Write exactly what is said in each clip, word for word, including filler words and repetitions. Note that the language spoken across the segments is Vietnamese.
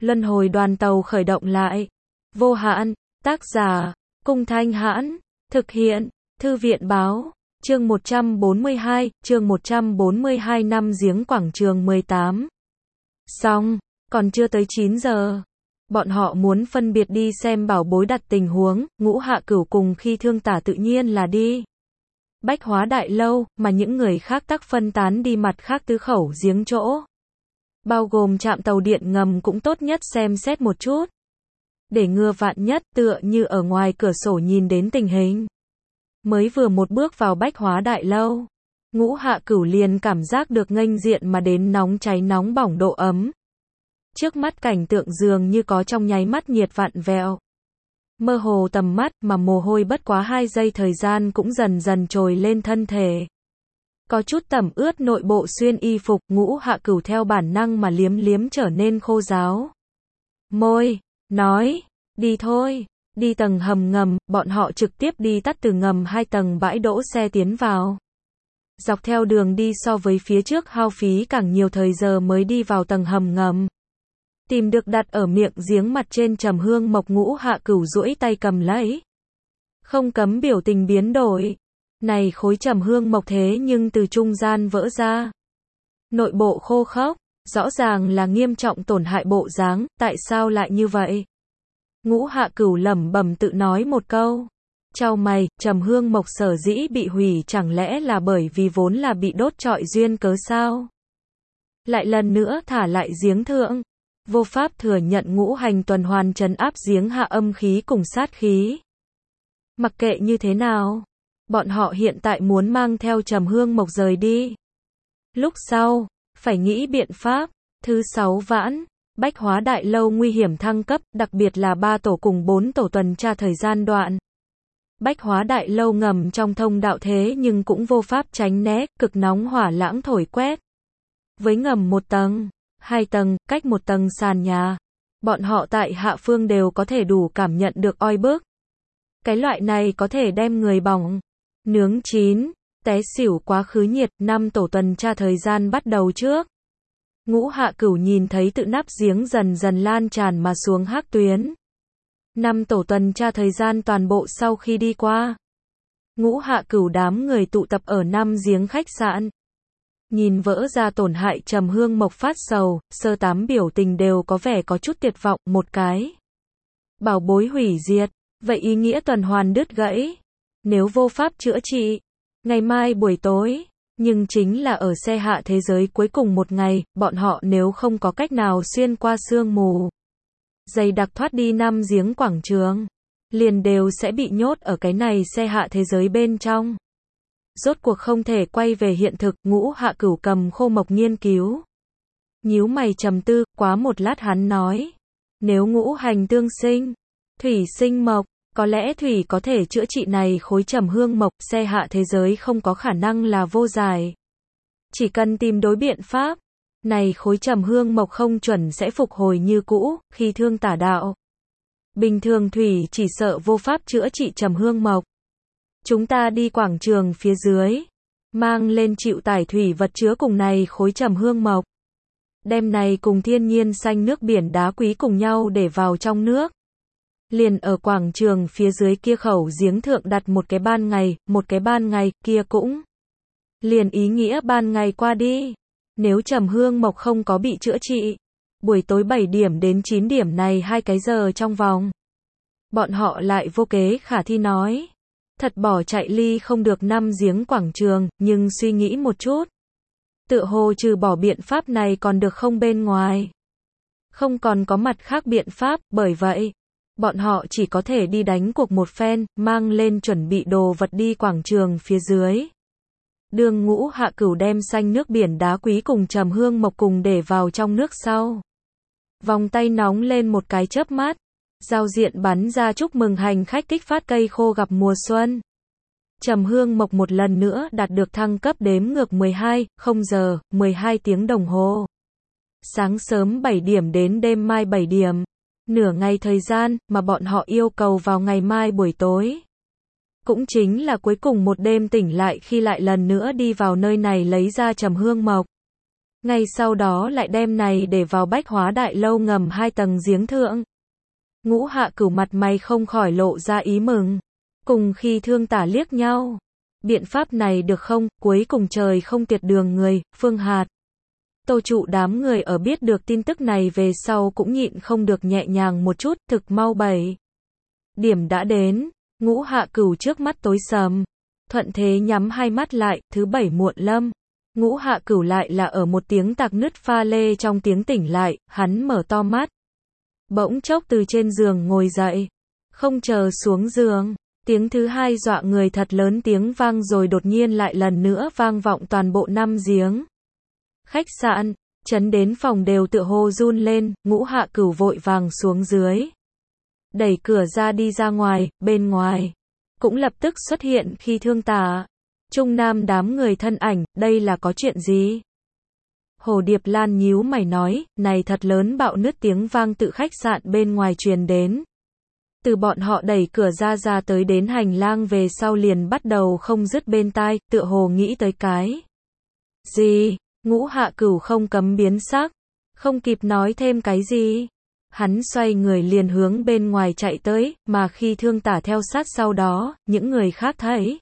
Luân hồi đoàn tàu khởi động lại. Vô hạn, tác giả, Cung Thanh Hãn, thực hiện, Thư viện báo, chương một trăm bốn mươi hai, chương một trăm bốn mươi hai năm giếng quảng trường mười tám. Xong, còn chưa tới chín giờ. Bọn họ muốn phân biệt đi xem bảo bối đặt tình huống, Ngũ Hạ Cửu cùng Khi Thương Tả tự nhiên là đi Bách Hóa Đại Lâu, mà những người khác tắc phân tán đi mặt khác tứ khẩu giếng chỗ. Bao gồm trạm tàu điện ngầm cũng tốt nhất xem xét một chút. Để ngừa vạn nhất, tựa như ở ngoài cửa sổ nhìn đến tình hình. Mới vừa một bước vào Bách Hóa Đại Lâu, Ngũ Hạ Cửu liền cảm giác được nghênh diện mà đến nóng cháy nóng bỏng độ ấm. Trước mắt cảnh tượng dường như có trong nháy mắt nhiệt vặn vẹo. Mơ hồ tầm mắt mà mồ hôi bất quá hai giây thời gian cũng dần dần trồi lên thân thể. Có chút tẩm ướt nội bộ xuyên y phục, Ngũ Hạ Cửu theo bản năng mà liếm liếm trở nên khô ráo. Môi, nói, đi thôi, đi tầng hầm ngầm, bọn họ trực tiếp đi tắt từ ngầm hai tầng bãi đỗ xe tiến vào. Dọc theo đường đi so với phía trước hao phí càng nhiều thời giờ mới đi vào tầng hầm ngầm. Tìm được đặt ở miệng giếng mặt trên trầm hương mộc, Ngũ Hạ Cửu duỗi tay cầm lấy. Không cấm biểu tình biến đổi. Này khối trầm hương mộc thế nhưng từ trung gian vỡ ra. Nội bộ khô khốc, rõ ràng là nghiêm trọng tổn hại bộ dáng, tại sao lại như vậy? Ngũ Hạ Cửu lẩm bẩm tự nói một câu. Chau mày, trầm hương mộc sở dĩ bị hủy chẳng lẽ là bởi vì vốn là bị đốt trọi duyên cớ sao? Lại lần nữa thả lại giếng thượng. Vô pháp thừa nhận ngũ hành tuần hoàn trấn áp giếng hạ âm khí cùng sát khí. Mặc kệ như thế nào, bọn họ hiện tại muốn mang theo trầm hương mộc rời đi. Lúc sau, phải nghĩ biện pháp. Thứ sáu vãn, Bách Hóa Đại Lâu nguy hiểm thăng cấp, đặc biệt là ba tổ cùng bốn tổ tuần tra thời gian đoạn. Bách Hóa Đại Lâu ngầm trong thông đạo thế nhưng cũng vô pháp tránh né, cực nóng hỏa lãng thổi quét. Với ngầm một tầng, hai tầng, cách một tầng sàn nhà, bọn họ tại hạ phương đều có thể đủ cảm nhận được oi bức. Cái loại này có thể đem người bỏng, nướng chín, té xỉu quá khứ nhiệt. Năm tổ tuần tra thời gian bắt đầu trước. Ngũ Hạ Cửu nhìn thấy tự nắp giếng dần dần lan tràn mà xuống hắc tuyến. Năm tổ tuần tra thời gian toàn bộ sau khi đi qua. Ngũ Hạ Cửu đám người tụ tập ở năm giếng khách sạn. Nhìn vỡ ra tổn hại trầm hương mộc phát sầu, sơ tám biểu tình đều có vẻ có chút tuyệt vọng. Một cái bảo bối hủy diệt, vậy ý nghĩa tuần hoàn đứt gãy. Nếu vô pháp chữa trị, ngày mai buổi tối, nhưng chính là ở xe hạ thế giới cuối cùng một ngày, bọn họ nếu không có cách nào xuyên qua sương mù dày đặc thoát đi năm giếng quảng trường, liền đều sẽ bị nhốt ở cái này xe hạ thế giới bên trong. Rốt cuộc không thể quay về hiện thực. Ngũ Hạ Cửu cầm khô mộc nghiên cứu. Nhíu mày trầm tư, quá một lát hắn nói. Nếu ngũ hành tương sinh, thủy sinh mộc, có lẽ thủy có thể chữa trị này khối trầm hương mộc, xe hạ thế giới không có khả năng là vô giải. Chỉ cần tìm đối biện pháp, này khối trầm hương mộc không chuẩn sẽ phục hồi như cũ. Khi Thương Tả đạo, bình thường thủy chỉ sợ vô pháp chữa trị trầm hương mộc. Chúng ta đi quảng trường phía dưới, mang lên chịu tải thủy vật chứa cùng này khối trầm hương mộc. Đem này cùng thiên nhiên xanh nước biển đá quý cùng nhau để vào trong nước. Liền ở quảng trường phía dưới kia khẩu giếng thượng đặt một cái ban ngày, một cái ban ngày, kia cũng liền ý nghĩa ban ngày qua đi. Nếu trầm hương mộc không có bị chữa trị, buổi tối bảy điểm đến chín điểm này hai cái giờ trong vòng, bọn họ lại vô kế khả thi nói. Thật bỏ chạy ly không được năm giếng quảng trường, nhưng suy nghĩ một chút. Tựa hồ trừ bỏ biện pháp này còn được không bên ngoài. Không còn có mặt khác biện pháp, bởi vậy, bọn họ chỉ có thể đi đánh cuộc một phen, mang lên chuẩn bị đồ vật đi quảng trường phía dưới. Đường Ngũ Hạ Cửu đem xanh nước biển đá quý cùng trầm hương mộc cùng để vào trong nước sau. Vòng tay nóng lên một cái chớp mắt. Giao diện bắn ra chúc mừng hành khách kích phát cây khô gặp mùa xuân. Trầm hương mộc một lần nữa đạt được thăng cấp đếm ngược mười hai, không giờ, mười hai tiếng đồng hồ. Sáng sớm bảy điểm đến đêm mai bảy điểm. Nửa ngày thời gian mà bọn họ yêu cầu vào ngày mai buổi tối. Cũng chính là cuối cùng một đêm tỉnh lại khi lại lần nữa đi vào nơi này lấy ra trầm hương mộc. Ngay sau đó lại đem này để vào bách hóa đại lâu ngầm hai tầng giếng thượng. Ngũ Hạ Cửu mặt mày không khỏi lộ ra ý mừng. Cùng khi Thương Tả liếc nhau. Biện pháp này được không, cuối cùng trời không tiệt đường người, Phương Hạt. Tô Trụ đám người ở biết được tin tức này về sau cũng nhịn không được nhẹ nhàng một chút, thực mau bảy. Điểm đã đến, Ngũ Hạ Cửu trước mắt tối sầm. Thuận thế nhắm hai mắt lại, thứ bảy muộn lâm. Ngũ Hạ Cửu lại là ở một tiếng tạc nứt pha lê trong tiếng tỉnh lại, hắn mở to mắt. Bỗng chốc từ trên giường ngồi dậy. Không chờ xuống giường. Tiếng thứ hai dọa người thật lớn tiếng vang rồi đột nhiên lại lần nữa vang vọng toàn bộ năm giếng. Khách sạn, chấn đến phòng đều tựa hồ run lên, Ngũ Hạ Cửu vội vàng xuống dưới. Đẩy cửa ra đi ra ngoài, bên ngoài. Cũng lập tức xuất hiện khi Thương Tả. Trung Nam đám người thân ảnh, đây là có chuyện gì? Hồ Điệp Lan nhíu mày nói, này thật lớn bạo nứt tiếng vang tự khách sạn bên ngoài truyền đến. Từ bọn họ đẩy cửa ra ra tới đến hành lang về sau liền bắt đầu không dứt bên tai, tựa hồ nghĩ tới cái. Gì? Ngũ Hạ Cửu không cấm biến sắc. Không kịp nói thêm cái gì. Hắn xoay người liền hướng bên ngoài chạy tới, mà khi Thương Tả theo sát sau đó, những người khác thấy.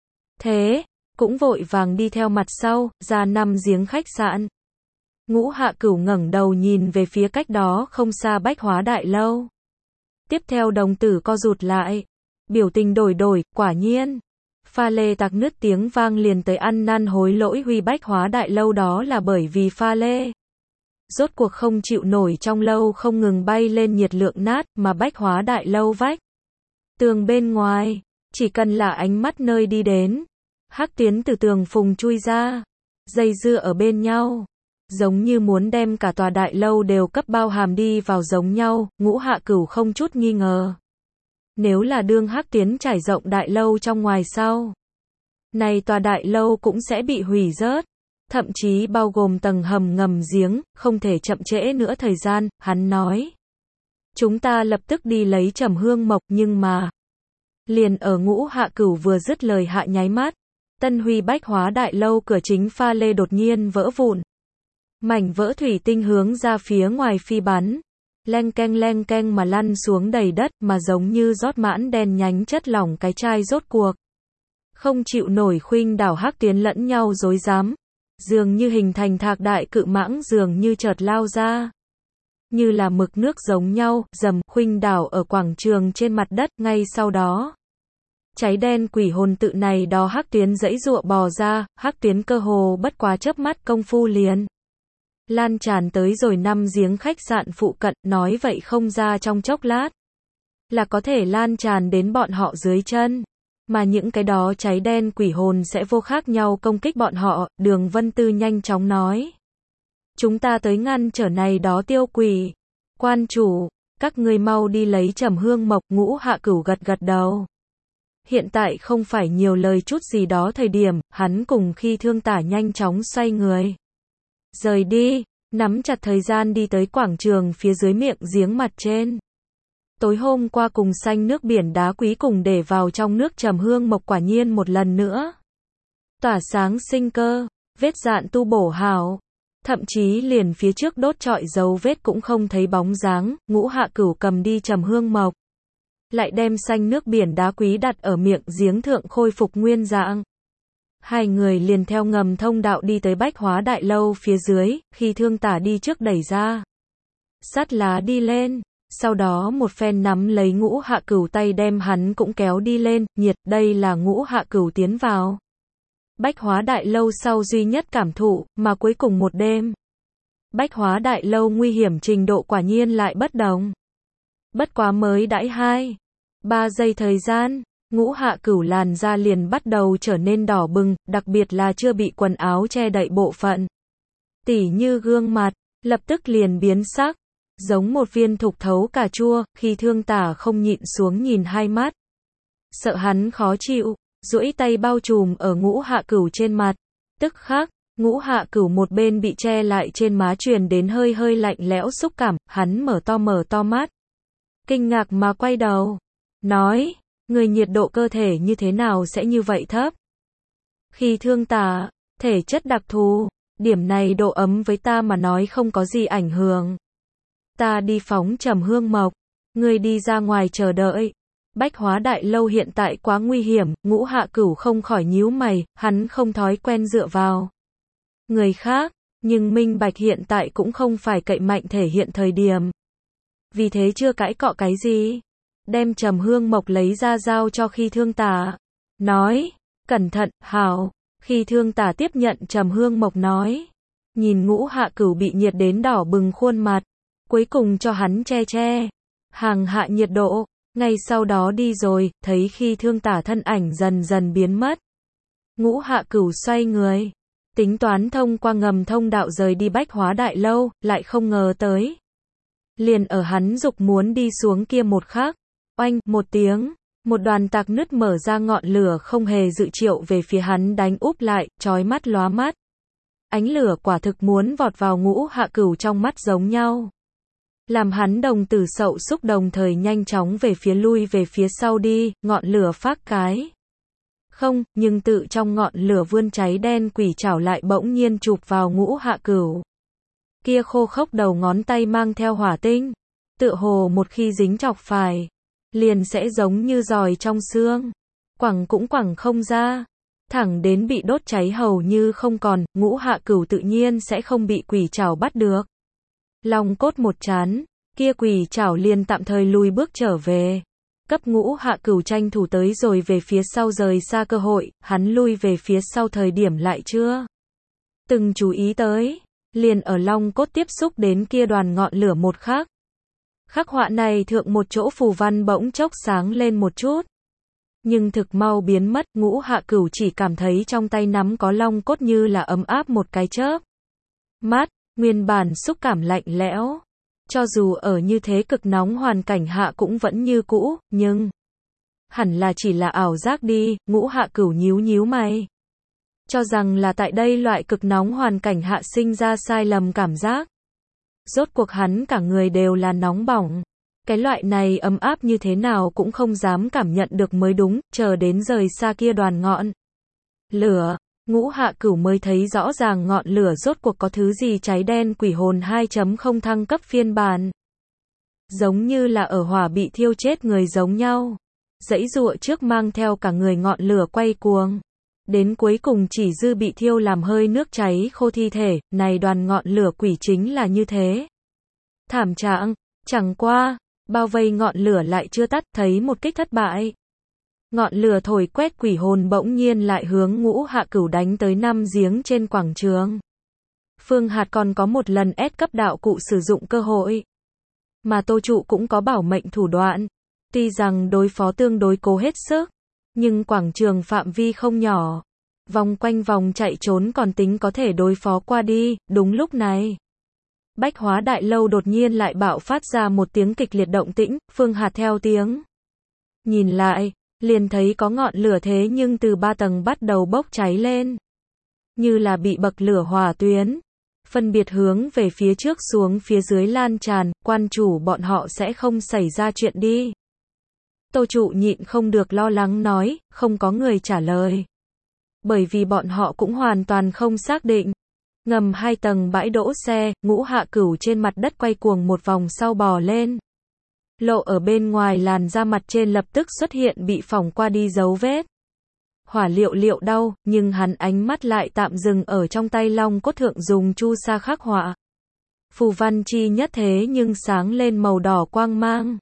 Thế, cũng vội vàng đi theo mặt sau, ra năm giếng khách sạn. Ngũ Hạ Cửu ngẩng đầu nhìn về phía cách đó không xa bách hóa đại lâu. Tiếp theo đồng tử co rụt lại. Biểu tình đổi đổi, quả nhiên. Pha lê tạc nứt tiếng vang liền tới ăn năn hối lỗi huy bách hóa đại lâu đó là bởi vì pha lê. Rốt cuộc không chịu nổi trong lâu không ngừng bay lên nhiệt lượng nát mà bách hóa đại lâu vách. Tường bên ngoài, chỉ cần là ánh mắt nơi đi đến. Hắc Tiến từ tường phùng chui ra. Dây dưa ở bên nhau. Giống như muốn đem cả tòa đại lâu đều cấp bao hàm đi vào giống nhau, Ngũ Hạ Cửu không chút nghi ngờ. Nếu là đương Hắc Tiến trải rộng đại lâu trong ngoài sau. Này tòa đại lâu cũng sẽ bị hủy rớt. Thậm chí bao gồm tầng hầm ngầm giếng, không thể chậm trễ nữa thời gian, hắn nói. Chúng ta lập tức đi lấy Trầm Hương Mộc nhưng mà. Liền ở Ngũ Hạ Cửu vừa dứt lời hạ nháy mắt. Tân Huy bách hóa đại lâu cửa chính pha lê đột nhiên vỡ vụn. Mảnh vỡ thủy tinh hướng ra phía ngoài phi bắn. Leng keng leng keng mà lăn xuống đầy đất mà giống như rót mãn đen nhánh chất lỏng cái chai rốt cuộc. Không chịu nổi khuynh đảo Hắc Tiến lẫn nhau rối rắm. Dường như hình thành thạc đại cự mãng dường như chợt lao ra. Như là mực nước giống nhau, dầm khuynh đảo ở quảng trường trên mặt đất ngay sau đó. Cháy đen quỷ hồn tự này đó Hắc Tiến dãy dụa bò ra, Hắc Tiến cơ hồ bất quá chớp mắt công phu liền. Lan tràn tới rồi năm giếng khách sạn phụ cận, nói vậy không ra trong chốc lát. Là có thể lan tràn đến bọn họ dưới chân. Mà những cái đó cháy đen quỷ hồn sẽ vô khác nhau công kích bọn họ, Đường Vân Tư nhanh chóng nói. Chúng ta tới ngăn trở này đó tiêu quỷ. Quan chủ, các ngươi mau đi lấy Trầm Hương Mộc. Ngũ Hạ Cửu gật gật đầu. Hiện tại không phải nhiều lời chút gì đó thời điểm, hắn cùng khi Thương Tả nhanh chóng xoay người. Rời đi, nắm chặt thời gian đi tới quảng trường phía dưới miệng giếng mặt trên. Tối hôm qua cùng xanh nước biển đá quý cùng để vào trong nước Trầm Hương Mộc quả nhiên một lần nữa. Tỏa sáng sinh cơ, vết dạn tu bổ hảo. Thậm chí liền phía trước đốt trọi dấu vết cũng không thấy bóng dáng, Ngũ Hạ Cửu cầm đi Trầm Hương Mộc. Lại đem xanh nước biển đá quý đặt ở miệng giếng thượng khôi phục nguyên dạng. Hai người liền theo ngầm thông đạo đi tới bách hóa đại lâu phía dưới, khi Thương Tả đi trước đẩy ra. Sắt lá đi lên, sau đó một phen nắm lấy Ngũ Hạ Cửu tay đem hắn cũng kéo đi lên, nhiệt, đây là Ngũ Hạ Cửu tiến vào. Bách hóa đại lâu sau duy nhất cảm thụ, mà cuối cùng một đêm. Bách hóa đại lâu nguy hiểm trình độ quả nhiên lại bất đồng. Bất quá mới đãi hai, ba giây thời gian. Ngũ Hạ Cửu làn da liền bắt đầu trở nên đỏ bừng, đặc biệt là chưa bị quần áo che đậy bộ phận. Tỉ như gương mặt, lập tức liền biến sắc, giống một viên thục thấu cà chua, khi Thương Tả không nhịn xuống nhìn hai mắt. Sợ hắn khó chịu, duỗi tay bao trùm ở Ngũ Hạ Cửu trên mặt. Tức khắc, Ngũ Hạ Cửu một bên bị che lại trên má truyền đến hơi hơi lạnh lẽo xúc cảm, hắn mở to mở to mắt. Kinh ngạc mà quay đầu, nói. Người nhiệt độ cơ thể như thế nào sẽ như vậy thấp? Khi Thương Tả, thể chất đặc thù, Điểm này độ ấm với ta mà nói không có gì ảnh hưởng. Ta đi phóng trầm hương mộc, ngươi đi ra ngoài chờ đợi. Bách Hóa Đại Lâu hiện tại quá nguy hiểm, Ngũ Hạ Cửu không khỏi nhíu mày, hắn không thói quen dựa vào người khác, nhưng minh bạch hiện tại cũng không phải cậy mạnh thể hiện thời điểm. Vì thế chưa cãi cọ cái gì, đem trầm hương mộc lấy ra giao cho Khi Thương Tả, nói, cẩn thận, hảo. Khi Thương Tả tiếp nhận trầm hương mộc nói, nhìn Ngũ Hạ Cửu bị nhiệt đến đỏ bừng khuôn mặt, cuối cùng cho hắn che che, hàng hạ nhiệt độ, ngay sau đó đi rồi, thấy Khi Thương Tả thân ảnh dần dần biến mất. Ngũ Hạ Cửu xoay người, tính toán thông qua ngầm thông đạo rời đi Bách Hóa Đại Lâu, lại không ngờ tới. Liền ở hắn dục muốn đi xuống kia một khắc, oanh, một tiếng, một đoàn tạc nứt mở ra ngọn lửa không hề dự triệu về phía hắn đánh úp lại, chói mắt lóa mắt. Ánh lửa quả thực muốn vọt vào Ngũ Hạ Cửu trong mắt giống nhau. Làm hắn đồng tử sậu xúc đồng thời nhanh chóng về phía lui về phía sau đi, ngọn lửa phát cái. Không, nhưng tự trong ngọn lửa vươn cháy đen quỷ chảo lại bỗng nhiên chụp vào Ngũ Hạ Cửu. Kia khô khốc đầu ngón tay mang theo hỏa tinh, tựa hồ một khi dính chọc phải, liền sẽ giống như giòi trong xương, quẳng cũng quẳng không ra, thẳng đến bị đốt cháy hầu như không còn, Ngũ Hạ Cửu tự nhiên sẽ không bị quỷ chảo bắt được. Long cốt một chán, kia quỷ chảo liền tạm thời lùi bước trở về. Cấp Ngũ Hạ Cửu tranh thủ tới rồi về phía sau rời xa cơ hội, hắn lui về phía sau thời điểm lại chưa từng chú ý tới, liền ở long cốt tiếp xúc đến kia đoàn ngọn lửa một khắc. Khắc họa này thượng một chỗ phù văn bỗng chốc sáng lên một chút, nhưng thực mau biến mất, Ngũ Hạ Cửu chỉ cảm thấy trong tay nắm có long cốt như là ấm áp một cái chớp mắt, nguyên bản xúc cảm lạnh lẽo. Cho dù ở như thế cực nóng hoàn cảnh hạ cũng vẫn như cũ, nhưng hẳn là chỉ là ảo giác đi, Ngũ Hạ Cửu nhíu nhíu mày. Cho rằng là tại đây loại cực nóng hoàn cảnh hạ sinh ra sai lầm cảm giác. Rốt cuộc hắn cả người đều là nóng bỏng. Cái loại này ấm áp như thế nào cũng không dám cảm nhận được mới đúng, chờ đến rời xa kia đoàn ngọn lửa. Ngũ Hạ Cửu mới thấy rõ ràng ngọn lửa rốt cuộc có thứ gì cháy đen quỷ hồn hai chấm không thăng cấp phiên bản. Giống như là ở hỏa bị thiêu chết người giống nhau. Dãy dụa trước mang theo cả người ngọn lửa quay cuồng. Đến cuối cùng chỉ dư bị thiêu làm hơi nước cháy khô thi thể, này đoàn ngọn lửa quỷ chính là như thế. Thảm trạng, chẳng qua, bao vây ngọn lửa lại chưa tắt thấy một kích thất bại. Ngọn lửa thổi quét quỷ hồn bỗng nhiên lại hướng Ngũ Hạ Cửu đánh tới năm giếng trên quảng trường. Phương Hạt còn có một lần ép cấp đạo cụ sử dụng cơ hội. Mà Tô Trụ cũng có bảo mệnh thủ đoạn. Tuy rằng đối phó tương đối cố hết sức, nhưng quảng trường phạm vi không nhỏ. Vòng quanh vòng chạy trốn còn tính có thể đối phó qua đi, đúng lúc này. Bách Hóa Đại Lâu đột nhiên lại bạo phát ra một tiếng kịch liệt động tĩnh, Phương Hạt theo tiếng. Nhìn lại, liền thấy có ngọn lửa thế nhưng từ ba tầng bắt đầu bốc cháy lên. Như là bị bậc lửa hỏa tuyến. Phân biệt hướng về phía trước xuống phía dưới lan tràn, quan chủ bọn họ sẽ không xảy ra chuyện đi. Tô Trụ nhịn không được lo lắng nói, không có người trả lời. Bởi vì bọn họ cũng hoàn toàn không xác định. Ngầm hai tầng bãi đỗ xe, Ngũ Hạ Cửu trên mặt đất quay cuồng một vòng sau bò lên. Lộ ở bên ngoài làn da mặt trên lập tức xuất hiện bị phỏng qua đi dấu vết. Hỏa liệu liệu đau, nhưng hắn ánh mắt lại tạm dừng ở trong tay long cốt thượng dùng chu sa khắc họa. Phù văn chi nhất thế nhưng sáng lên màu đỏ quang mang.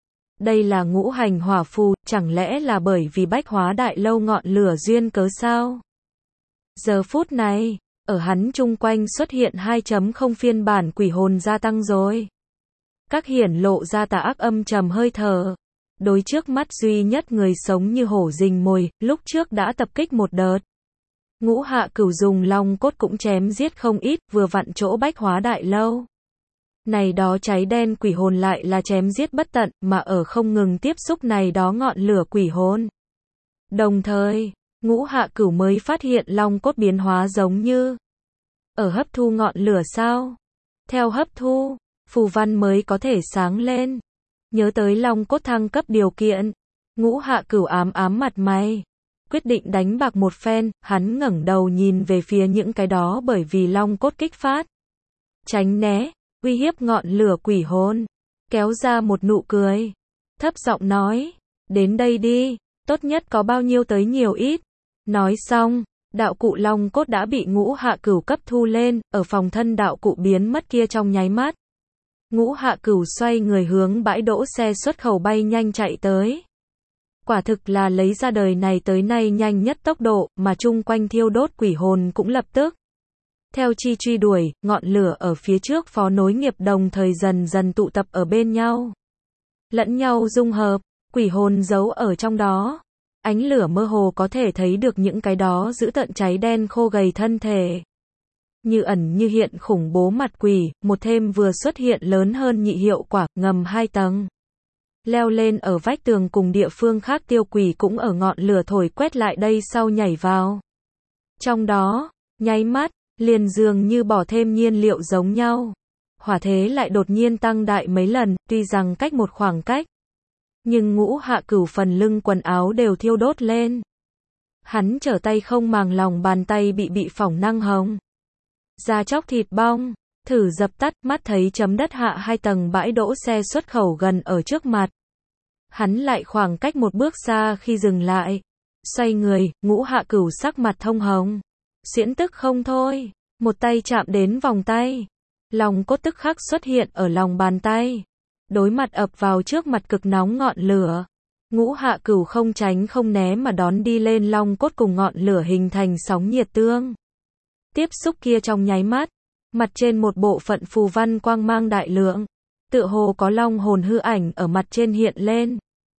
Đây là ngũ hành hỏa phù, chẳng lẽ là bởi vì Bách Hóa Đại Lâu ngọn lửa duyên cớ sao? Giờ phút này, ở hắn chung quanh xuất hiện hai chấm không phiên bản quỷ hồn gia tăng rồi. Các hiển lộ ra tà ác âm trầm hơi thở. Đối trước mắt duy nhất người sống như hổ rình mồi, lúc trước đã tập kích một đợt. Ngũ Hạ Cửu dùng long cốt cũng chém giết không ít, vừa vặn chỗ Bách Hóa Đại Lâu. Này đó cháy đen quỷ hồn lại là chém giết bất tận, mà ở không ngừng tiếp xúc này đó ngọn lửa quỷ hồn. Đồng thời, Ngũ Hạ Cửu mới phát hiện long cốt biến hóa giống như ở hấp thu ngọn lửa sao? Theo hấp thu, phù văn mới có thể sáng lên. Nhớ tới long cốt thăng cấp điều kiện, Ngũ Hạ Cửu ám ám mặt mày. quyết định đánh bạc một phen, hắn ngẩng đầu nhìn về phía những cái đó bởi vì long cốt kích phát. Tránh né, uy hiếp ngọn lửa quỷ hồn. Kéo ra một nụ cười. Thấp giọng nói, đến đây đi, tốt nhất có bao nhiêu tới nhiều ít. Nói xong, đạo cụ long cốt đã bị Ngũ Hạ Cửu cấp thu lên, ở phòng thân đạo cụ biến mất kia trong nháy mắt. Ngũ Hạ Cửu xoay người hướng bãi đỗ xe xuất khẩu bay nhanh chạy tới. Quả thực là lấy ra đời này tới nay nhanh nhất tốc độ, mà chung quanh thiêu đốt quỷ hồn cũng lập tức theo chi truy đuổi, ngọn lửa ở phía trước phó nối nghiệp đồng thời dần dần tụ tập ở bên nhau. Lẫn nhau dung hợp, quỷ hồn giấu ở trong đó. Ánh lửa mơ hồ có thể thấy được những cái đó giữ tận cháy đen khô gầy thân thể. Như ẩn như hiện khủng bố mặt quỷ, một thêm vừa xuất hiện lớn hơn nhị hiệu quả, ngầm hai tầng. Leo lên ở vách tường cùng địa phương khác tiêu quỷ cũng ở ngọn lửa thổi quét lại đây sau nhảy vào. Trong đó, nháy mắt, liền dường như bỏ thêm nhiên liệu giống nhau. Hỏa thế lại đột nhiên tăng đại mấy lần, tuy rằng cách một khoảng cách. Nhưng Ngũ Hạ Cửu phần lưng quần áo đều thiêu đốt lên. Hắn trở tay không màng lòng bàn tay bị bị phỏng năng hồng. Da chóc thịt bong, thử dập tắt, mắt thấy chấm đất hạ hai tầng bãi đỗ xe xuất khẩu gần ở trước mặt. Hắn lại khoảng cách một bước xa khi dừng lại. Xoay người, Ngũ Hạ Cửu sắc mặt thông hồng. Xiễn tức không thôi, một tay chạm đến vòng tay. Lòng cốt tức khắc xuất hiện ở lòng bàn tay. Đối mặt ập vào trước mặt cực nóng ngọn lửa. Ngũ Hạ Cửu không tránh không né mà đón đi lên long cốt cùng ngọn lửa hình thành sóng nhiệt tương. Tiếp xúc kia trong nháy mắt, mặt trên một bộ phận phù văn quang mang đại lượng, tựa hồ có long hồn hư ảnh ở mặt trên hiện lên.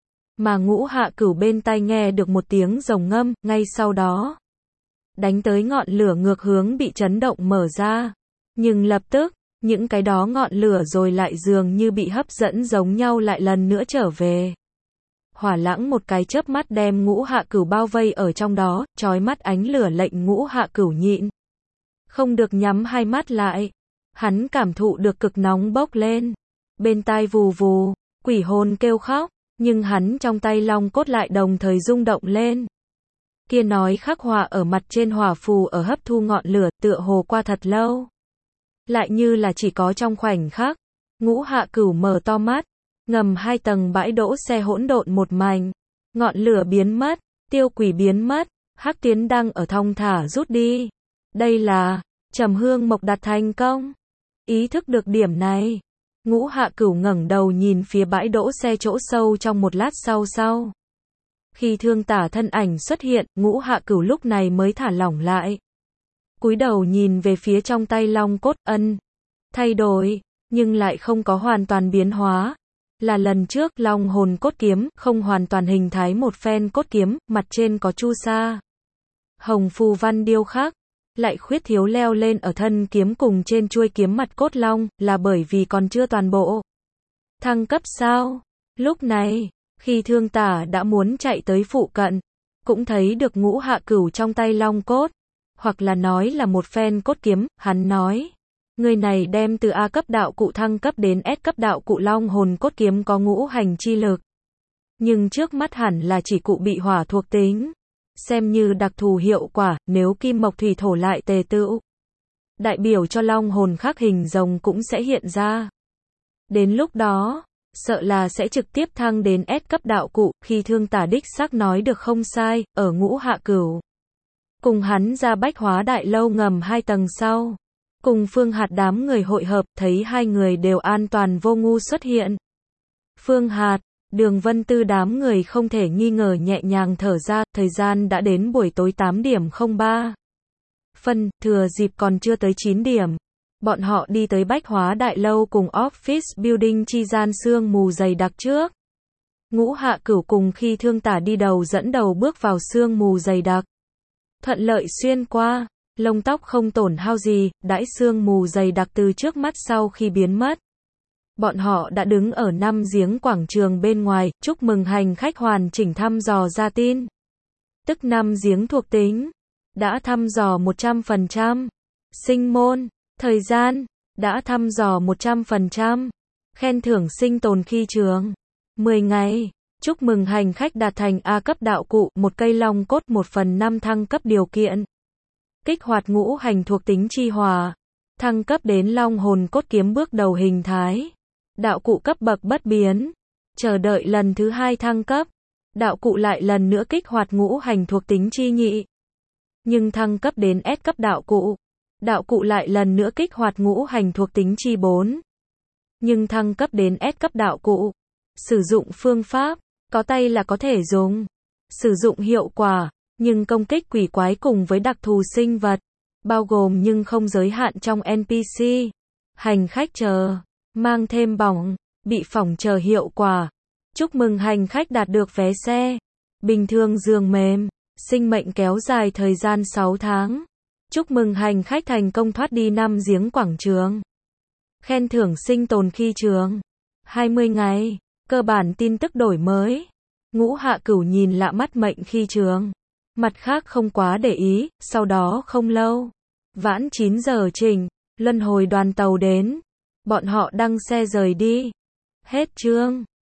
Mà Ngũ Hạ Cửu bên tai nghe được một tiếng rồng ngâm, ngay sau đó đánh tới ngọn lửa ngược hướng bị chấn động mở ra. Nhưng lập tức, những cái đó ngọn lửa rồi lại dường như bị hấp dẫn giống nhau lại lần nữa trở về. Hỏa lãng một cái chớp mắt đem Ngũ Hạ Cửu bao vây ở trong đó, chói mắt ánh lửa lệnh Ngũ Hạ Cửu nhịn không được nhắm hai mắt lại. Hắn cảm thụ được cực nóng bốc lên. Bên tai vù vù, quỷ hồn kêu khóc, nhưng hắn trong tay long cốt lại đồng thời rung động lên. Kia nói khắc họa ở mặt trên hỏa phù ở hấp thu ngọn lửa, tựa hồ qua thật lâu. Lại như là chỉ có trong khoảnh khắc. Ngũ Hạ Cửu mở to mắt, ngầm hai tầng bãi đỗ xe hỗn độn một mảnh. Ngọn lửa biến mất, tiêu quỷ biến mất, hắc tiến đăng ở thong thả rút đi. Đây là trầm hương mộc đạt thành công. Ý thức được điểm này, Ngũ Hạ Cửu ngẩng đầu nhìn phía bãi đỗ xe chỗ sâu trong một lát sau sau. Khi Thương Tả thân ảnh xuất hiện, Ngũ Hạ Cửu lúc này mới thả lỏng lại. Cúi đầu nhìn về phía trong tay long cốt, ân, thay đổi, nhưng lại không có hoàn toàn biến hóa. Là lần trước long hồn cốt kiếm, không hoàn toàn hình thái một phen cốt kiếm, mặt trên có chu sa hồng phù văn điêu khắc, lại khuyết thiếu leo lên ở thân kiếm cùng trên chuôi kiếm mặt cốt long, là bởi vì còn chưa toàn bộ thăng cấp sao? Lúc này, khi Thương Tả đã muốn chạy tới phụ cận, cũng thấy được Ngũ Hạ Cửu trong tay long cốt, hoặc là nói là một phen cốt kiếm. Hắn nói, người này đem từ A cấp đạo cụ thăng cấp đến S cấp đạo cụ long hồn cốt kiếm có ngũ hành chi lực. Nhưng trước mắt hẳn là chỉ cụ bị hỏa thuộc tính. Xem như đặc thù hiệu quả, nếu kim mộc thủy thổ lại tề tựu, đại biểu cho long hồn khắc hình rồng cũng sẽ hiện ra. Đến lúc đó, sợ là sẽ trực tiếp thăng đến S cấp đạo cụ. Khi Thương Tả đích xác nói được không sai, ở Ngũ Hạ Cửu cùng hắn ra bách hóa đại lâu ngầm hai tầng sau, cùng Phương Hạt đám người hội hợp, thấy hai người đều an toàn vô ngu xuất hiện. Phương Hạt, Đường Vân Tư đám người không thể nghi ngờ nhẹ nhàng thở ra. Thời gian đã đến buổi tối tám điểm không ba phân, thừa dịp còn chưa tới chín điểm. Bọn họ đi tới bách hóa đại lâu cùng office building chi gian sương mù dày đặc trước. Ngũ Hạ Cửu cùng Khi Thương Tả đi đầu dẫn đầu bước vào sương mù dày đặc. Thuận lợi xuyên qua, lông tóc không tổn hao gì, đãi sương mù dày đặc từ trước mắt sau khi biến mất. Bọn họ đã đứng ở năm giếng quảng trường bên ngoài, chúc mừng hành khách hoàn chỉnh thăm dò ra tin. Tức năm giếng thuộc tính, đã thăm dò một trăm phần trăm. Sinh môn, thời gian, đã thăm dò một trăm phần trăm. Khen thưởng sinh tồn khi trường, mười ngày. Chúc mừng hành khách đạt thành A cấp đạo cụ, một cây long cốt một phần năm thăng cấp điều kiện. Kích hoạt ngũ hành thuộc tính chi hòa. Thăng cấp đến long hồn cốt kiếm bước đầu hình thái. Đạo cụ cấp bậc bất biến. Chờ đợi lần thứ hai thăng cấp. Đạo cụ lại lần nữa kích hoạt ngũ hành thuộc tính chi nhị. Nhưng thăng cấp đến S cấp đạo cụ. Đạo cụ lại lần nữa kích hoạt ngũ hành thuộc tính chi bốn. Nhưng thăng cấp đến S cấp đạo cụ. Sử dụng phương pháp. Có tay là có thể dùng. Sử dụng hiệu quả. Nhưng công kích quỷ quái cùng với đặc thù sinh vật. Bao gồm nhưng không giới hạn trong en pê xê. Hành khách chờ. Mang thêm bỏng. Bị phỏng chờ hiệu quả. Chúc mừng hành khách đạt được vé xe. Bình thường giường mềm. Sinh mệnh kéo dài thời gian sáu tháng. Chúc mừng hành khách thành công thoát đi năm giếng quảng trường. Khen thưởng sinh tồn khi trường. hai mươi ngày. Cơ bản tin tức đổi mới. Ngũ hạ cửu nhìn lạ mắt mệnh khi trường. Mặt khác không quá để ý, sau đó không lâu. Vãn chín giờ trình. Luân hồi đoàn tàu đến. Bọn họ đăng xe rời đi. Hết chương.